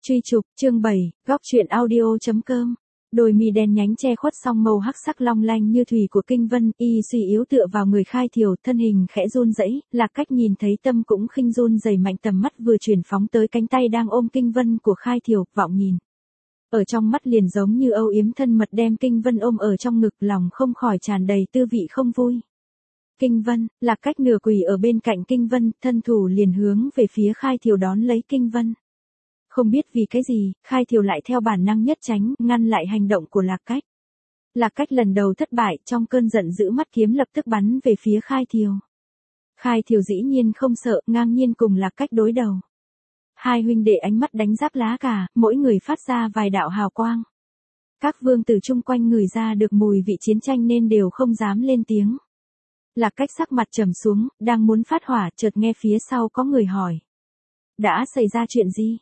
Truy chụp, chương 7, góc truyện audio.com. Đôi mi đen nhánh che khuất song màu hắc sắc long lanh như thủy của Kinh Vân, y suy yếu tựa vào người Khai Thiều, thân hình khẽ run rẩy, Lạc Cách nhìn thấy tâm cũng khinh run rẩy mạnh, tầm mắt vừa chuyển phóng tới cánh tay đang ôm Kinh Vân của Khai Thiều, vọng nhìn. Ở trong mắt liền giống như âu yếm thân mật đem Kinh Vân ôm ở trong ngực, lòng không khỏi tràn đầy tư vị không vui. Kinh Vân, Lạc Cách nửa quỳ ở bên cạnh Kinh Vân, thân thủ liền hướng về phía Khai Thiều đón lấy Kinh Vân. Không biết vì cái gì, Khai Thiều lại theo bản năng nhất tránh, ngăn lại hành động của Lạc Cách. Lạc Cách lần đầu thất bại, trong cơn giận dữ mắt kiếm lập tức bắn về phía Khai Thiều. Khai Thiều dĩ nhiên không sợ, ngang nhiên cùng Lạc Cách đối đầu. Hai huynh đệ ánh mắt đánh giáp lá cà, mỗi người phát ra vài đạo hào quang. Các vương tử chung quanh ngửi ra được mùi vị chiến tranh nên đều không dám lên tiếng. Lạc Cách sắc mặt trầm xuống, đang muốn phát hỏa, chợt nghe phía sau có người hỏi. Đã xảy ra chuyện gì?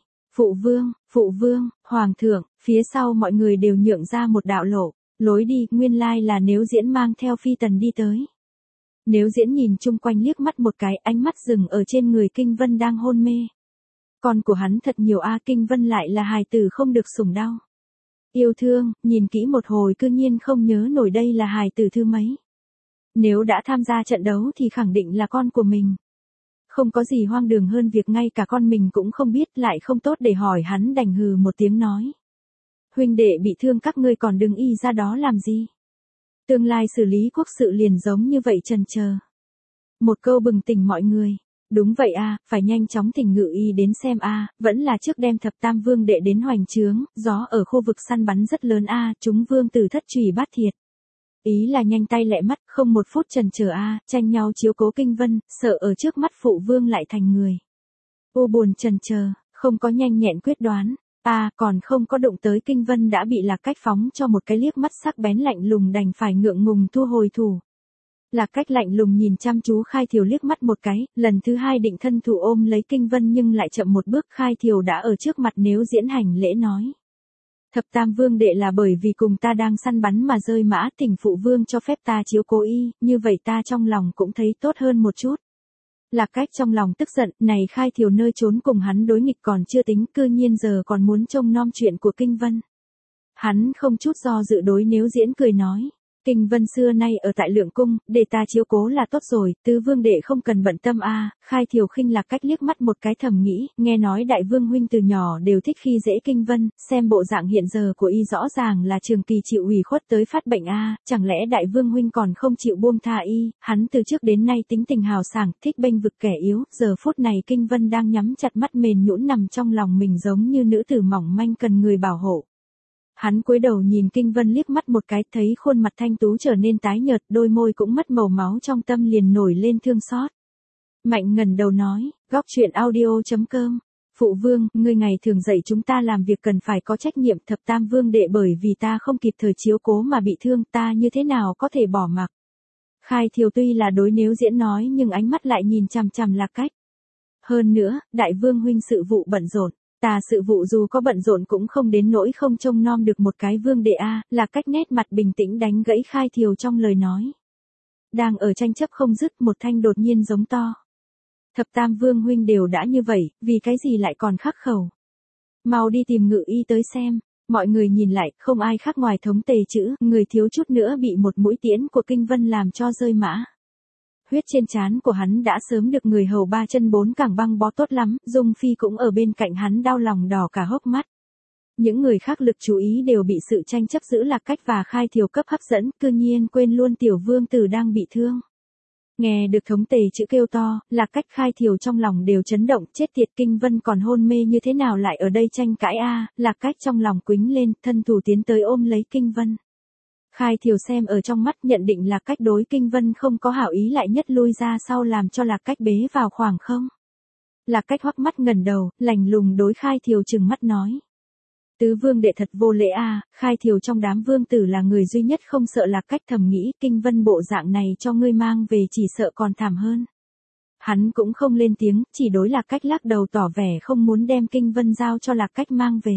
Phụ vương, hoàng thượng, phía sau mọi người đều nhượng ra một đạo lối đi, nguyên lai là Nếu Diễn mang theo phi tần đi tới. Nếu Diễn nhìn chung quanh liếc mắt một cái, ánh mắt dừng ở trên người Kinh Vân đang hôn mê. Con của hắn thật nhiều a, Kinh Vân lại là hài tử không được sủng đau. Yêu thương, nhìn kỹ một hồi cư nhiên không nhớ nổi đây là hài tử thứ mấy. Nếu đã tham gia trận đấu thì khẳng định là con của mình. Không có gì hoang đường hơn việc ngay cả con mình cũng không biết, lại không tốt để hỏi hắn, đành hừ một tiếng nói. Huynh đệ bị thương các ngươi còn đứng y ra đó làm gì? Tương lai xử lý quốc sự liền giống như vậy chần chờ. Một câu bừng tỉnh mọi người. Đúng vậy a, phải nhanh chóng thỉnh Ngự Y đến xem a, vẫn là trước đem Thập Tam Vương đệ đến hoành trướng, gió ở khu vực săn bắn rất lớn a, chúng vương tử thất trùy bát thiệt. Ý là nhanh tay lẹ mắt, không một phút chần chờ a, tranh nhau chiếu cố Kinh Vân, sợ ở trước mắt phụ vương lại thành người. Ô buồn chần chờ, không có nhanh nhẹn quyết đoán, còn không có động tới Kinh Vân đã bị Lạc Cách phóng cho một cái liếc mắt sắc bén lạnh lùng, đành phải ngượng ngùng thu hồi thủ. Lạc Cách lạnh lùng nhìn chăm chú Khai Thiều liếc mắt một cái, lần thứ hai định thân thủ ôm lấy Kinh Vân nhưng lại chậm một bước, Khai Thiều đã ở trước mặt Nếu Diễn hành lễ nói. Thập Tam Vương đệ là bởi vì cùng ta đang săn bắn mà rơi mã, thỉnh phụ vương cho phép ta chiếu cố y, như vậy ta trong lòng cũng thấy tốt hơn một chút. Lạc Cách trong lòng tức giận, này Khai Thiều nơi trốn cùng hắn đối nghịch còn chưa tính, cư nhiên giờ còn muốn trông nom chuyện của Kinh Vân. Hắn không chút do dự đối Nếu Diễn cười nói. Kinh Vân xưa nay ở tại Lượng Cung, để ta chiếu cố là tốt rồi, tứ vương đệ không cần bận tâm a. Khai Thiều khinh Lạc Cách liếc mắt một cái thầm nghĩ, nghe nói đại vương huynh từ nhỏ đều thích khi dễ Kinh Vân, xem bộ dạng hiện giờ của y rõ ràng là trường kỳ chịu ủy khuất tới phát bệnh a, chẳng lẽ đại vương huynh còn không chịu buông tha y, hắn từ trước đến nay tính tình hào sảng, thích bênh vực kẻ yếu, giờ phút này Kinh Vân đang nhắm chặt mắt mềm nhũn nằm trong lòng mình giống như nữ tử mỏng manh cần người bảo hộ. Hắn cúi đầu nhìn Kinh Vân liếc mắt một cái, thấy khuôn mặt thanh tú trở nên tái nhợt, đôi môi cũng mất màu máu, trong tâm liền nổi lên thương xót. Mạnh ngẩng đầu nói, góc truyện audio.com. Phụ vương, ngươi ngày thường dạy chúng ta làm việc cần phải có trách nhiệm, Thập Tam Vương đệ bởi vì ta không kịp thời chiếu cố mà bị thương, ta như thế nào có thể bỏ mặc. Khai Thiều tuy là đối Nếu Diễn nói nhưng ánh mắt lại nhìn chằm chằm Lạc Cách. Hơn nữa, đại vương huynh sự vụ bận rộn. Ta sự vụ dù có bận rộn cũng không đến nỗi không trông nom được một cái vương đệ a. Lạc Cách nét mặt bình tĩnh đánh gãy Khai Thiều trong lời nói. Đang ở tranh chấp không dứt, một thanh đột nhiên giống to. Thập Tam Vương huynh đều đã như vậy, vì cái gì lại còn khắc khẩu. Mau đi tìm Ngự Y tới xem. Mọi người nhìn lại, không ai khác ngoài Thống Tề Chữ, người thiếu chút nữa bị một mũi tiễn của Kinh Vân làm cho rơi mã. Huyết trên trán của hắn đã sớm được người hầu ba chân bốn cẳng băng bó tốt lắm, Dung Phi cũng ở bên cạnh hắn đau lòng đỏ cả hốc mắt. Những người khác lực chú ý đều bị sự tranh chấp giữa Lạc Cách và Khai Thiều cấp hấp dẫn, cư nhiên quên luôn tiểu vương tử đang bị thương. Nghe được Thống Tề Chữ kêu to, Lạc Cách Khai Thiều trong lòng đều chấn động, chết tiệt, Kinh Vân còn hôn mê như thế nào lại ở đây tranh cãi a. Lạc Cách trong lòng quĩnh lên, thân thủ tiến tới ôm lấy Kinh Vân. Khai Thiều xem ở trong mắt, nhận định Lạc Cách đối Kinh Vân không có hảo ý, lại nhất lui ra sau làm cho Lạc Cách bế vào khoảng không. Lạc Cách hoắc mắt ngẩng đầu, lạnh lùng đối Khai Thiều trừng mắt nói. Tứ vương đệ thật vô lễ a. Khai Thiều trong đám vương tử là người duy nhất không sợ Lạc Cách, thầm nghĩ, Kinh Vân bộ dạng này cho ngươi mang về chỉ sợ còn thảm hơn. Hắn cũng không lên tiếng, chỉ đối Lạc Cách lắc đầu tỏ vẻ không muốn đem Kinh Vân giao cho Lạc Cách mang về.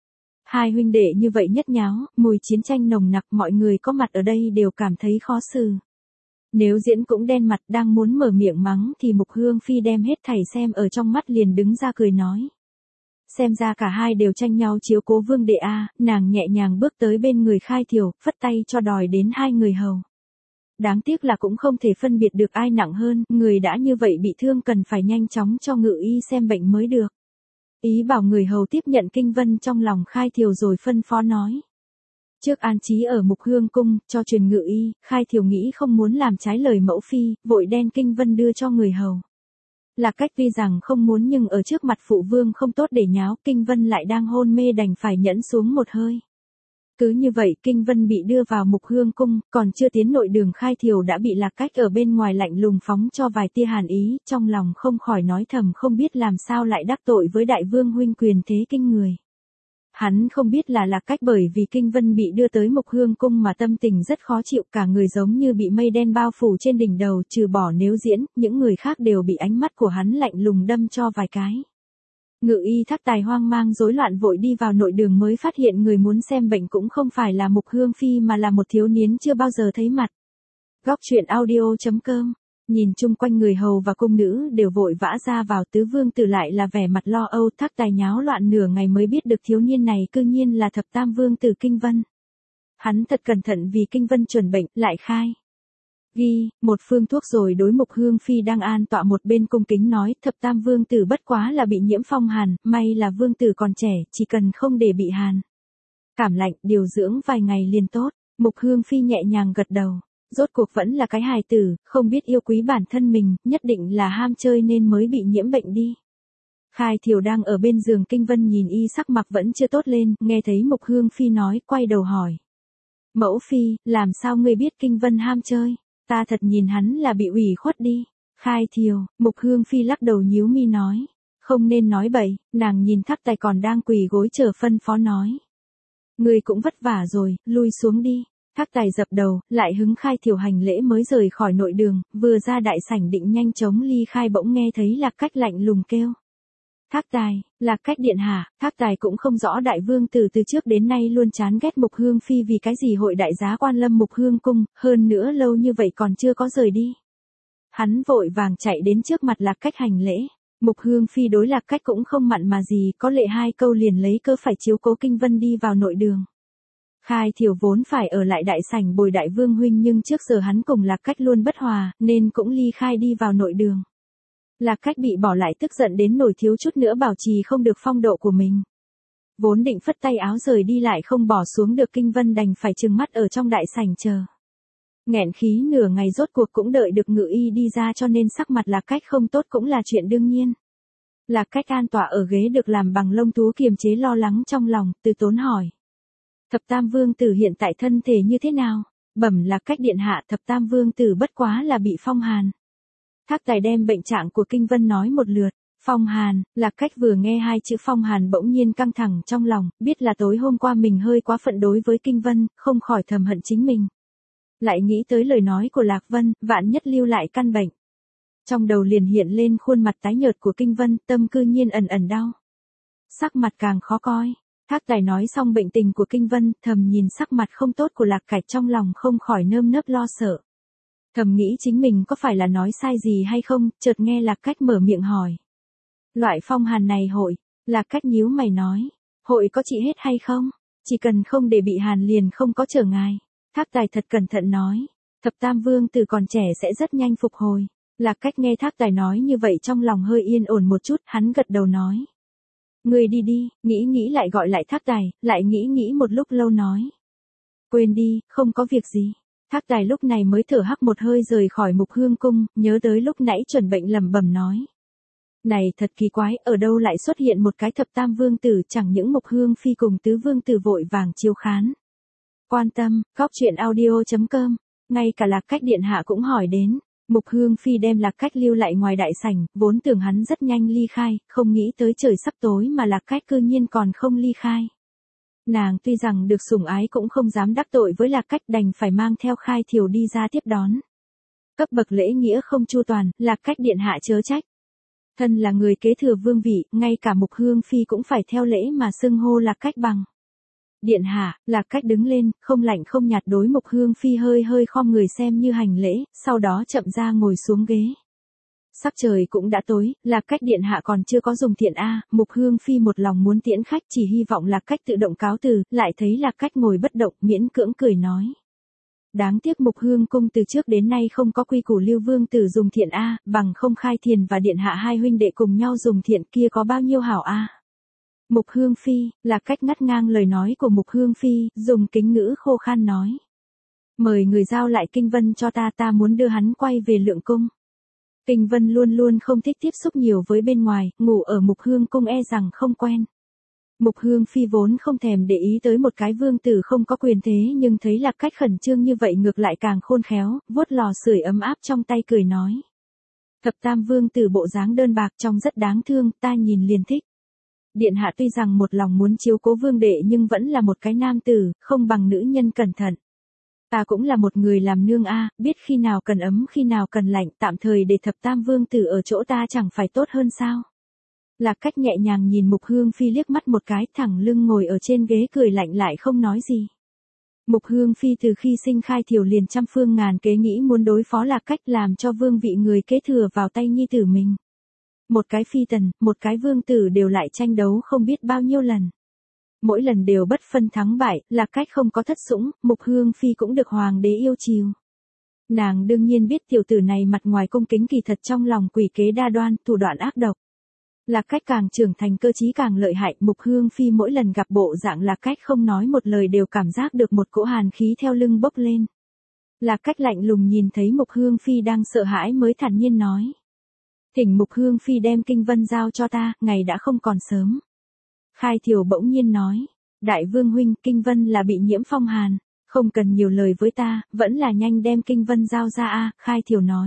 Hai huynh đệ như vậy nhất nháo, mùi chiến tranh nồng nặc, mọi người có mặt ở đây đều cảm thấy khó xử. Nếu Diễn cũng đen mặt, đang muốn mở miệng mắng thì Mục Hương Phi đem hết thảy xem ở trong mắt liền đứng ra cười nói. Xem ra cả hai đều tranh nhau chiếu cố Vương Đệ a, nàng nhẹ nhàng bước tới bên người Khai Thiều, phất tay cho đòi đến hai người hầu. Đáng tiếc là cũng không thể phân biệt được ai nặng hơn, người đã như vậy bị thương cần phải nhanh chóng cho ngự y xem bệnh mới được. Ý bảo người hầu tiếp nhận kinh vân trong lòng Khai Thiều rồi phân phó nói. Trước an trí ở Mục Hương cung, cho truyền ngự y, Khai Thiều nghĩ không muốn làm trái lời mẫu phi, vội đen kinh vân đưa cho người hầu. Là cách tuy rằng không muốn nhưng ở trước mặt phụ vương không tốt để nháo, kinh vân lại đang hôn mê đành phải nhẫn xuống một hơi. Cứ như vậy kinh vân bị đưa vào Mục Hương cung, còn chưa tiến nội đường Khai Thiều đã bị Lạc Cách ở bên ngoài lạnh lùng phóng cho vài tia hàn ý, trong lòng không khỏi nói thầm không biết làm sao lại đắc tội với đại vương huynh quyền thế kinh người. Hắn không biết là Lạc Cách bởi vì kinh vân bị đưa tới Mục Hương cung mà tâm tình rất khó chịu, cả người giống như bị mây đen bao phủ trên đỉnh đầu, trừ bỏ nếu diễn, những người khác đều bị ánh mắt của hắn lạnh lùng đâm cho vài cái. Ngự y Thác Tài hoang mang rối loạn vội đi vào nội đường mới phát hiện người muốn xem bệnh cũng không phải là Mục Hương phi mà là một thiếu niên chưa bao giờ thấy mặt. Góc truyện audio.com. Nhìn chung quanh người hầu và cung nữ đều vội vã ra vào, tứ vương tử lại là vẻ mặt lo âu. Thác Tài nháo loạn nửa ngày mới biết được thiếu niên này cư nhiên là thập tam vương tử Kinh Vân. Hắn thật cẩn thận vì Kinh Vân chuẩn bệnh, lại khai ghi một phương thuốc rồi đối Mục Hương phi đang an tọa một bên cung kính nói, thập tam vương tử bất quá là bị nhiễm phong hàn, may là vương tử còn trẻ, chỉ cần không để bị hàn cảm lạnh, điều dưỡng vài ngày liền tốt. Mục Hương phi nhẹ nhàng gật đầu. Rốt cuộc vẫn là cái hài tử, không biết yêu quý bản thân mình, nhất định là ham chơi nên mới bị nhiễm bệnh đi. Khai Thiều đang ở bên giường Kinh Vân nhìn y sắc mặt vẫn chưa tốt lên, nghe thấy Mục Hương phi nói, quay đầu hỏi. Mẫu phi, làm sao ngươi biết Kinh Vân ham chơi? Ta thật nhìn hắn là bị ủy khuất đi. Khai Thiều, Mục Hương phi lắc đầu nhíu mi nói. Không nên nói bậy, nàng nhìn Thác Tài còn đang quỳ gối chờ phân phó nói. Ngươi cũng vất vả rồi, lui xuống đi. Thác Tài dập đầu, lại hứng Khai Thiều hành lễ mới rời khỏi nội đường, vừa ra đại sảnh định nhanh chóng ly khai bỗng nghe thấy Lạc Cách lạnh lùng kêu. Thác Tài, Lạc Cách điện hạ. Thác Tài cũng không rõ đại vương tử từ trước đến nay luôn chán ghét Mục Hương phi vì cái gì hội đại giá quan lâm Mục Hương cung, hơn nữa lâu như vậy còn chưa có rời đi. Hắn vội vàng chạy đến trước mặt Lạc Cách hành lễ. Mục Hương phi đối Lạc Cách cũng không mặn mà gì, có lệ hai câu liền lấy cớ phải chiếu cố Kinh Vân đi vào nội đường. Khai Thiều vốn phải ở lại đại sảnh bồi đại vương huynh nhưng trước giờ hắn cùng Lạc Cách luôn bất hòa, nên cũng ly khai đi vào nội đường. Lạc Cách bị bỏ lại tức giận đến nổi thiếu chút nữa bảo trì không được phong độ của mình. Vốn định phất tay áo rời đi lại không bỏ xuống được Kinh Vân đành phải trừng mắt ở trong đại sảnh chờ. Nghẹn khí nửa ngày rốt cuộc cũng đợi được ngự y đi ra cho nên sắc mặt Lạc Cách không tốt cũng là chuyện đương nhiên. Lạc Cách an tọa ở ghế được làm bằng lông thú kiềm chế lo lắng trong lòng, từ tốn hỏi. Thập tam vương tử hiện tại thân thể như thế nào? Bẩm Lạc Cách điện hạ, thập tam vương tử bất quá là bị phong hàn. Thác Tài đem bệnh trạng của Kinh Vân nói một lượt. Phong hàn, Lạc Cách vừa nghe hai chữ phong hàn bỗng nhiên căng thẳng trong lòng, biết là tối hôm qua mình hơi quá phận đối với Kinh Vân, không khỏi thầm hận chính mình. Lại nghĩ tới lời nói của Lạc Vân, vạn nhất lưu lại căn bệnh. Trong đầu liền hiện lên khuôn mặt tái nhợt của Kinh Vân, tâm cư nhiên ẩn ẩn đau. Sắc mặt càng khó coi. Thác Tài nói xong bệnh tình của Kinh Vân, thầm nhìn sắc mặt không tốt của Lạc Cách trong lòng không khỏi nơm nớp lo sợ. Thầm nghĩ chính mình có phải là nói sai gì hay không, chợt nghe Lạc Cách mở miệng hỏi. Loại phong hàn này hội, Lạc Cách nhíu mày nói, hội có trị hết hay không? Chỉ cần không để bị hàn liền không có trở ngại. Thác Tài thật cẩn thận nói, thập tam vương tử còn trẻ sẽ rất nhanh phục hồi. Lạc Cách nghe Thác Tài nói như vậy trong lòng hơi yên ổn một chút, hắn gật đầu nói. Người đi đi, nghĩ lại gọi lại Thác Tài, lại nghĩ một lúc lâu nói. Quên đi, không có việc gì. Thác Tài lúc này mới thở hắc một hơi rời khỏi Mục Hương cung, nhớ tới lúc nãy chuẩn bệnh lẩm bẩm nói. Này thật kỳ quái, ở đâu lại xuất hiện một cái thập tam vương tử, chẳng những Mục Hương phi cùng tứ vương tử vội vàng chiêu khán. Quan tâm, góc truyện audio.com, ngay cả Lạc Cách điện hạ cũng hỏi đến. Mục Hương phi đem Lạc Cách lưu lại ngoài đại sảnh, vốn tưởng hắn rất nhanh ly khai, không nghĩ tới trời sắp tối mà Lạc Cách cư nhiên còn không ly khai. Nàng tuy rằng được sủng ái cũng không dám đắc tội với Lạc Cách, đành phải mang theo Khai Thiều đi ra tiếp đón. Cấp bậc lễ nghĩa không chu toàn, Lạc Cách điện hạ chớ trách. Thân là người kế thừa vương vị, ngay cả Mục Hương phi cũng phải theo lễ mà xưng hô Lạc Cách bằng điện hạ. Lạc Cách đứng lên, không lạnh không nhạt đối Mục Hương phi hơi khom người xem như hành lễ, sau đó chậm ra ngồi xuống ghế. Sắc trời cũng đã tối, Lạc Cách điện hạ còn chưa có dùng thiện a. Mục Hương Phi một lòng muốn tiễn khách, chỉ hy vọng Lạc Cách tự động cáo từ, lại thấy Lạc Cách ngồi bất động, miễn cưỡng cười nói. Đáng tiếc Mục Hương cung từ trước đến nay không có quy củ lưu vương tử dùng thiện a, bằng không Khai Thiền và điện hạ hai huynh đệ cùng nhau dùng thiện kia có bao nhiêu hảo a. Mục Hương Phi, Lạc Cách ngắt ngang lời nói của Mục Hương Phi, dùng kính ngữ khô khan nói. Mời người giao lại Kinh Vân cho ta muốn đưa hắn quay về Lượng cung. Kinh Vân luôn luôn không thích tiếp xúc nhiều với bên ngoài, ngủ ở Mục Hương cung e rằng không quen. Mục Hương Phi vốn không thèm để ý tới một cái vương tử không có quyền thế, nhưng thấy Lạc Cách khẩn trương như vậy ngược lại càng khôn khéo, vuốt lò sưởi ấm áp trong tay cười nói. Thập tam vương tử bộ dáng đơn bạc trông rất đáng thương, ta nhìn liền thích. Điện hạ tuy rằng một lòng muốn chiếu cố vương đệ nhưng vẫn là một cái nam tử, không bằng nữ nhân cẩn thận. Ta cũng là một người làm nương a, biết khi nào cần ấm khi nào cần lạnh, tạm thời để thập tam vương tử ở chỗ ta chẳng phải tốt hơn sao. Lạc Cách nhẹ nhàng nhìn Mục Hương Phi liếc mắt một cái, thẳng lưng ngồi ở trên ghế cười lạnh lại không nói gì. Mục Hương Phi từ khi sinh Khai Thiều liền trăm phương ngàn kế nghĩ muốn đối phó Lạc Cách, làm cho vương vị người kế thừa vào tay nhi tử mình. Một cái phi tần, một cái vương tử đều lại tranh đấu không biết bao nhiêu lần. Mỗi lần đều bất phân thắng bại, Lạc Cách không có thất sủng, Mục Hương Phi cũng được hoàng đế yêu chiều. Nàng đương nhiên biết tiểu tử này mặt ngoài cung kính kỳ thật trong lòng quỷ kế đa đoan, thủ đoạn ác độc. Lạc Cách càng trưởng thành cơ trí càng lợi hại, Mục Hương Phi mỗi lần gặp bộ dạng Lạc Cách không nói một lời đều cảm giác được một cỗ hàn khí theo lưng bốc lên. Lạc Cách lạnh lùng nhìn thấy Mục Hương Phi đang sợ hãi mới thản nhiên nói. Thỉnh Mục Hương Phi đem Kinh Vân giao cho ta, ngày đã không còn sớm. Khai Thiều bỗng nhiên nói. Đại vương huynh, Kinh Vân là bị nhiễm phong hàn, không cần nhiều lời với ta, vẫn là nhanh đem Kinh Vân giao ra a. Khai Thiều nói.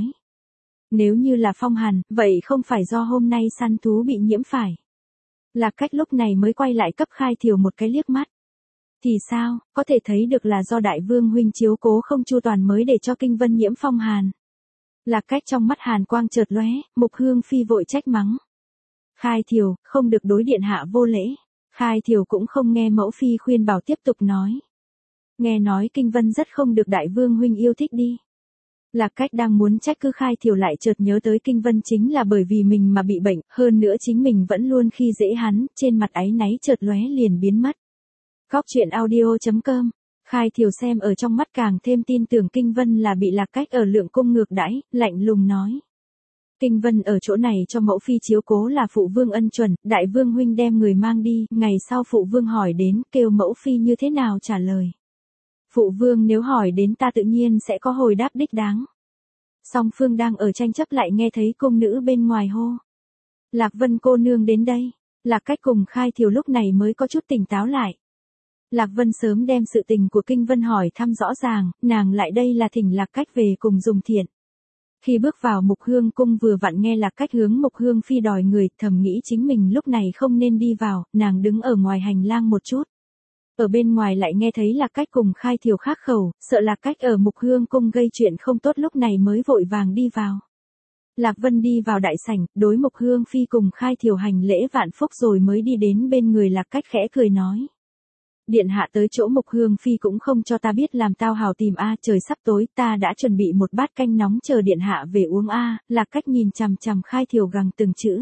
Nếu như là phong hàn, vậy không phải do hôm nay săn thú bị nhiễm phải. Lạc Cách lúc này mới quay lại cấp Khai Thiều một cái liếc mắt. Thì sao, có thể thấy được là do đại vương huynh chiếu cố không chu toàn mới để cho Kinh Vân nhiễm phong hàn. Lạc Cách trong mắt hàn quang chợt lóe, Mục Hương Phi vội trách mắng. Khai Thiều, không được đối điện hạ vô lễ. Khai Thiều cũng không nghe mẫu phi khuyên bảo tiếp tục nói. Nghe nói Kinh Vân rất không được đại vương huynh yêu thích đi. Lạc Cách đang muốn trách cứ Khai Thiều lại chợt nhớ tới Kinh Vân chính là bởi vì mình mà bị bệnh, hơn nữa chính mình vẫn luôn khi dễ hắn, trên mặt áy náy chợt lóe liền biến mất. Góc truyện audio.com. Khai Thiều xem ở trong mắt càng thêm tin tưởng Kinh Vân là bị Lạc Cách ở Lượng cung ngược đãi, lạnh lùng nói. Kinh Vân ở chỗ này cho mẫu phi chiếu cố là phụ vương ân chuẩn, đại vương huynh đem người mang đi, ngày sau phụ vương hỏi đến, kêu mẫu phi như thế nào trả lời. Phụ vương nếu hỏi đến ta tự nhiên sẽ có hồi đáp đích đáng. Song phương đang ở tranh chấp lại nghe thấy cung nữ bên ngoài hô. Lạc Vân cô nương đến đây. Lạc Cách cùng Khai Thiều lúc này mới có chút tỉnh táo lại. Lạc Vân sớm đem sự tình của Kinh Vân hỏi thăm rõ ràng, nàng lại đây là thỉnh Lạc Cách về cùng dùng thiện. Khi bước vào Mục Hương cung vừa vặn nghe Lạc Cách hướng Mục Hương Phi đòi người, thầm nghĩ chính mình lúc này không nên đi vào, nàng đứng ở ngoài hành lang một chút. Ở bên ngoài lại nghe thấy Lạc Cách cùng Khai Thiều khắc khẩu, sợ Lạc Cách ở Mục Hương cung gây chuyện không tốt lúc này mới vội vàng đi vào. Lạc Vân đi vào đại sảnh, đối Mục Hương Phi cùng Khai Thiều hành lễ vạn phúc rồi mới đi đến bên người Lạc Cách khẽ cười nói. Điện hạ tới chỗ Mục Hương Phi cũng không cho ta biết làm tao hào tìm a, trời sắp tối, ta đã chuẩn bị một bát canh nóng chờ điện hạ về uống a. Lạc Cách nhìn chằm chằm Khai Thiều gằn từng chữ.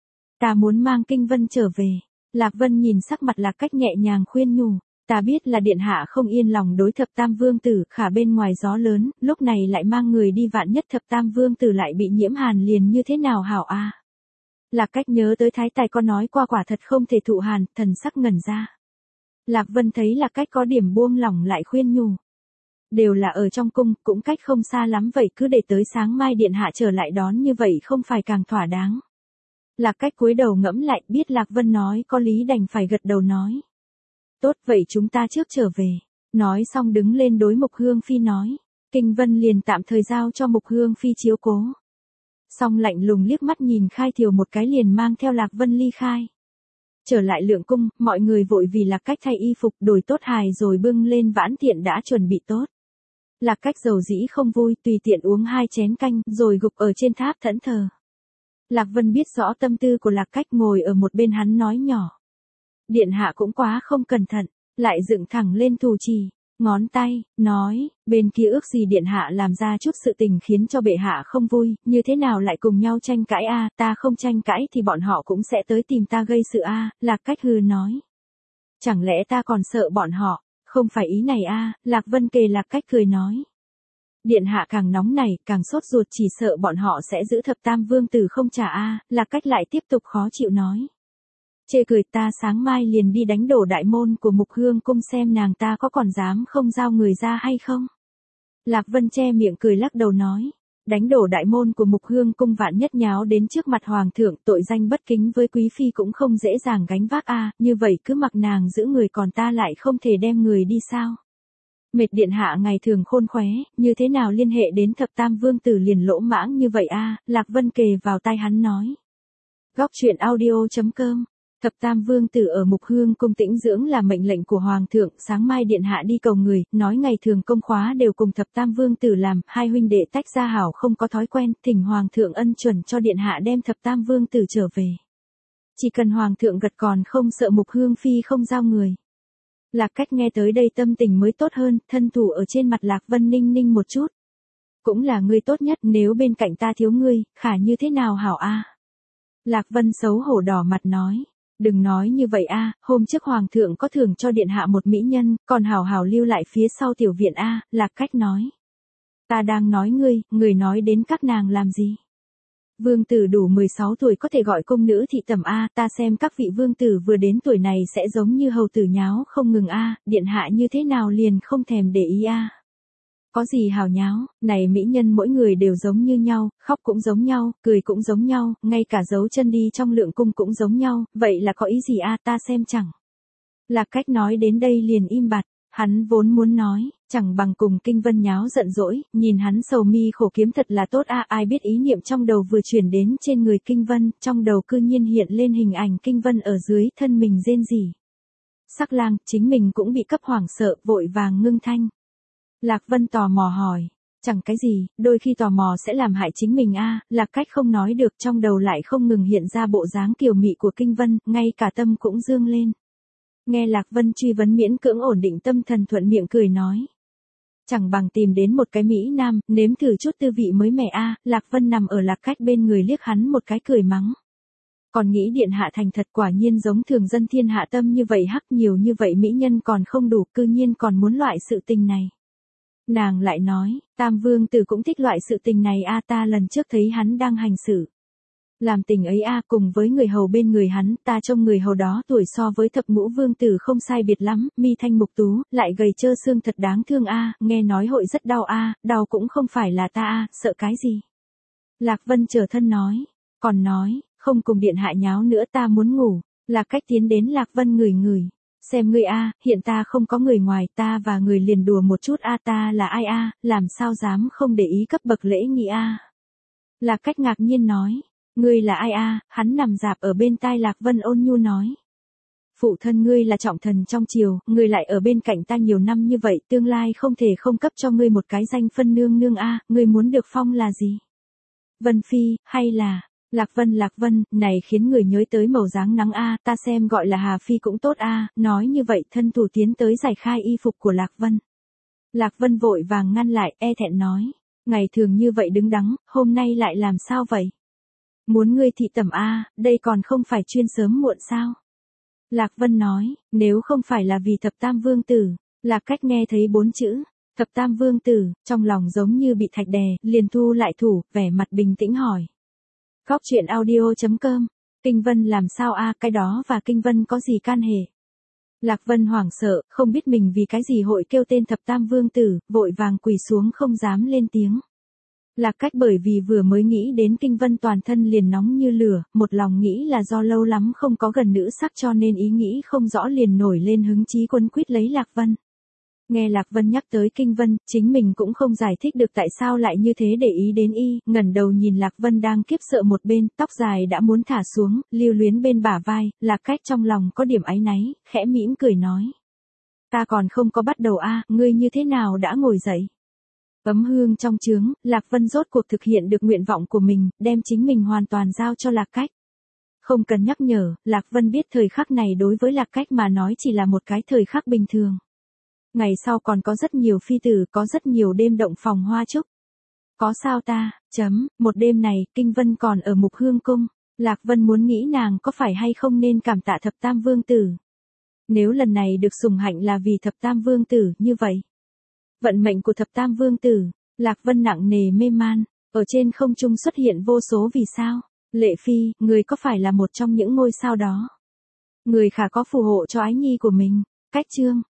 Ta muốn mang Kinh Vân trở về. Lạc Vân nhìn sắc mặt Lạc Cách nhẹ nhàng khuyên nhủ. Ta biết là điện hạ không yên lòng đối thập tam vương tử, khả bên ngoài gió lớn, lúc này lại mang người đi vạn nhất thập tam vương tử lại bị nhiễm hàn liền như thế nào hảo a. Lạc Cách nhớ tới thái tài có nói qua quả thật không thể thụ hàn, thần sắc ngẩn ra. Lạc Vân thấy Lạc Cách có điểm buông lỏng lại khuyên nhủ. Đều là ở trong cung, cũng cách không xa lắm vậy cứ để tới sáng mai điện hạ trở lại đón như vậy không phải càng thỏa đáng. Lạc Cách cúi đầu ngẫm lại biết Lạc Vân nói có lý đành phải gật đầu nói. Tốt vậy chúng ta trước trở về. Nói xong đứng lên đối Mục Hương Phi nói. Kinh Vân liền tạm thời giao cho Mục Hương Phi chiếu cố. Xong lạnh lùng liếc mắt nhìn Khai Thiều một cái liền mang theo Lạc Vân ly khai. Trở lại Lượng cung, mọi người vội vì Lạc Cách thay y phục đổi tốt hài rồi bưng lên vãn tiện đã chuẩn bị tốt. Lạc Cách dầu dĩ không vui tùy tiện uống 2 chén canh rồi gục ở trên tháp thẫn thờ. Lạc Vân biết rõ tâm tư của Lạc Cách ngồi ở một bên hắn nói nhỏ. Điện hạ cũng quá không cẩn thận, lại dựng thẳng lên thủ trì. ngón tay, nói, bên kia ước gì điện hạ làm ra chút sự tình khiến cho bệ hạ không vui, như thế nào lại cùng nhau tranh cãi a, ta không tranh cãi thì bọn họ cũng sẽ tới tìm ta gây sự a, Lạc Cách hừ nói. Chẳng lẽ ta còn sợ bọn họ, không phải ý này a, Lạc Vân kề Lạc Cách cười nói. Điện hạ càng nóng này, càng sốt ruột chỉ sợ bọn họ sẽ giữ thập tam vương tử không trả a, Lạc Cách lại tiếp tục khó chịu nói. Chê cười ta sáng mai liền đi đánh đổ đại môn của Mục Hương cung xem nàng ta có còn dám không giao người ra hay không. Lạc Vân che miệng cười lắc đầu nói. Đánh đổ đại môn của Mục Hương cung vạn nhất nháo đến trước mặt hoàng thượng, tội danh bất kính với quý phi cũng không dễ dàng gánh vác a, như vậy cứ mặc nàng giữ người còn ta lại không thể đem người đi sao. Mệt điện hạ ngày thường khôn khéo, như thế nào liên hệ đến thập tam vương tử liền lỗ mãng như vậy a, Lạc Vân kề vào tai hắn nói. Góc truyện audio.com. Thập tam vương tử ở Mục Hương cung tĩnh dưỡng là mệnh lệnh của hoàng thượng, sáng mai điện hạ đi cầu người, nói ngày thường công khóa đều cùng thập tam vương tử làm, hai huynh đệ tách ra hảo không có thói quen, thỉnh hoàng thượng ân chuẩn cho điện hạ đem thập tam vương tử trở về. Chỉ cần hoàng thượng gật còn không sợ Mục Hương phi không giao người. Lạc Cách nghe tới đây tâm tình mới tốt hơn, thân thủ ở trên mặt Lạc Vân ninh ninh một chút. Cũng là ngươi tốt nhất, nếu bên cạnh ta thiếu ngươi, khả như thế nào hảo a? Lạc Vân xấu hổ đỏ mặt nói. Đừng nói như vậy a, hôm trước hoàng thượng có thưởng cho điện hạ một mỹ nhân, còn hảo hảo lưu lại phía sau tiểu viện a, Lạc Cách nói. Ta đang nói ngươi nói đến các nàng làm gì? Vương tử đủ 16 tuổi có thể gọi công nữ thị tẩm a, ta xem các vị vương tử vừa đến tuổi này sẽ giống như hầu tử nháo không ngừng a, điện hạ như thế nào liền không thèm để ý a. Có gì hào nháo, này mỹ nhân mỗi người đều giống như nhau, khóc cũng giống nhau, cười cũng giống nhau, ngay cả dấu chân đi trong lượng cung cũng giống nhau, vậy là có ý gì a, ta xem chẳng. Lạc Cách nói đến đây liền im bặt, hắn vốn muốn nói, chẳng bằng cùng Kinh Vân nháo giận dỗi, nhìn hắn sầu mi khổ kiếm thật là tốt a, ai biết ý niệm trong đầu vừa chuyển đến trên người Kinh Vân, trong đầu cư nhiên hiện lên hình ảnh Kinh Vân ở dưới thân mình rên rỉ. Sắc lang, chính mình cũng bị cấp hoảng sợ, vội vàng ngưng thanh. Lạc Vân tò mò hỏi, chẳng cái gì, đôi khi tò mò sẽ làm hại chính mình a, Lạc Cách không nói được, trong đầu lại không ngừng hiện ra bộ dáng kiều mị của Kinh Vân, ngay cả tâm cũng dương lên. Nghe Lạc Vân truy vấn miễn cưỡng ổn định tâm thần thuận miệng cười nói. Chẳng bằng tìm đến một cái Mỹ Nam, nếm thử chút tư vị mới mẻ a, Lạc Vân nằm ở Lạc Cách bên người liếc hắn một cái cười mắng. Còn nghĩ điện hạ thành thật quả nhiên giống thường dân thiên hạ tâm như vậy hắc nhiều như vậy mỹ nhân còn không đủ, cư nhiên còn muốn loại sự tình này. Nàng lại nói, Tam Vương tử cũng thích loại sự tình này a, ta lần trước thấy hắn đang hành xử. Làm tình ấy a, cùng với người hầu bên người hắn, ta trông người hầu đó tuổi so với thập ngũ vương tử không sai biệt lắm, mi thanh mục tú, lại gầy trơ xương thật đáng thương a, nghe nói hội rất đau a, đau cũng không phải là ta a, sợ cái gì. Lạc Vân trở thân nói, còn nói, không cùng điện hạ nháo nữa ta muốn ngủ, Lạc Cách tiến đến Lạc Vân ngửi ngửi. Xem ngươi a, hiện ta không có người ngoài, ta và người liền đùa một chút a, ta là ai a, làm sao dám không để ý cấp bậc lễ nghi a. Lạc Cách ngạc nhiên nói, ngươi là ai a, hắn nằm dạp ở bên tai Lạc Vân ôn nhu nói. Phụ thân ngươi là trọng thần trong triều, ngươi lại ở bên cạnh ta nhiều năm như vậy, tương lai không thể không cấp cho ngươi một cái danh phân nương nương a, ngươi muốn được phong là gì? Vân Phi, hay là... Lạc Vân, này khiến người nhớ tới màu dáng nắng a, ta xem gọi là Hà Phi cũng tốt a, nói như vậy thân thủ tiến tới giải khai y phục của Lạc Vân. Lạc Vân vội vàng ngăn lại, e thẹn nói, ngày thường như vậy đứng đắn, hôm nay lại làm sao vậy? Muốn ngươi thị tẩm a, đây còn không phải chuyên sớm muộn sao? Lạc Vân nói, nếu không phải là vì thập tam vương tử, Lạc Cách nghe thấy 4 chữ, thập tam vương tử, trong lòng giống như bị thạch đè, liền thu lại thủ, vẻ mặt bình tĩnh hỏi. Góc truyện audio.com, Kinh Vân làm sao a, cái đó và Kinh Vân có gì can hệ? Lạc Vân hoảng sợ, không biết mình vì cái gì hội kêu tên thập tam vương tử, vội vàng quỳ xuống không dám lên tiếng. Lạc Cách bởi vì vừa mới nghĩ đến Kinh Vân toàn thân liền nóng như lửa, một lòng nghĩ là do lâu lắm không có gần nữ sắc cho nên ý nghĩ không rõ liền nổi lên hứng chí quấn quýt lấy Lạc Vân. Nghe Lạc Vân nhắc tới Kinh Vân, chính mình cũng không giải thích được tại sao lại như thế để ý đến y, ngẩng đầu nhìn Lạc Vân đang kiếp sợ một bên, tóc dài đã muốn thả xuống, lưu luyến bên bả vai, Lạc Cách trong lòng có điểm áy náy, khẽ mỉm cười nói. Ta còn không có bắt đầu a, ngươi như thế nào đã ngồi dậy? Ấm hương trong chướng, Lạc Vân rốt cuộc thực hiện được nguyện vọng của mình, đem chính mình hoàn toàn giao cho Lạc Cách. Không cần nhắc nhở, Lạc Vân biết thời khắc này đối với Lạc Cách mà nói chỉ là một cái thời khắc bình thường. Ngày sau còn có rất nhiều phi tử, có rất nhiều đêm động phòng hoa trúc. Có sao ta, một đêm này, Kinh Vân còn ở Mục Hương Cung. Lạc Vân muốn nghĩ nàng có phải hay không nên cảm tạ thập tam vương tử. Nếu lần này được sủng hạnh là vì thập tam vương tử, như vậy. Vận mệnh của thập tam vương tử, Lạc Vân nặng nề mê man, ở trên không trung xuất hiện vô số vì sao. Lệ Phi, người có phải là một trong những ngôi sao đó? Người khả có phù hộ cho ái nhi của mình. Cách chương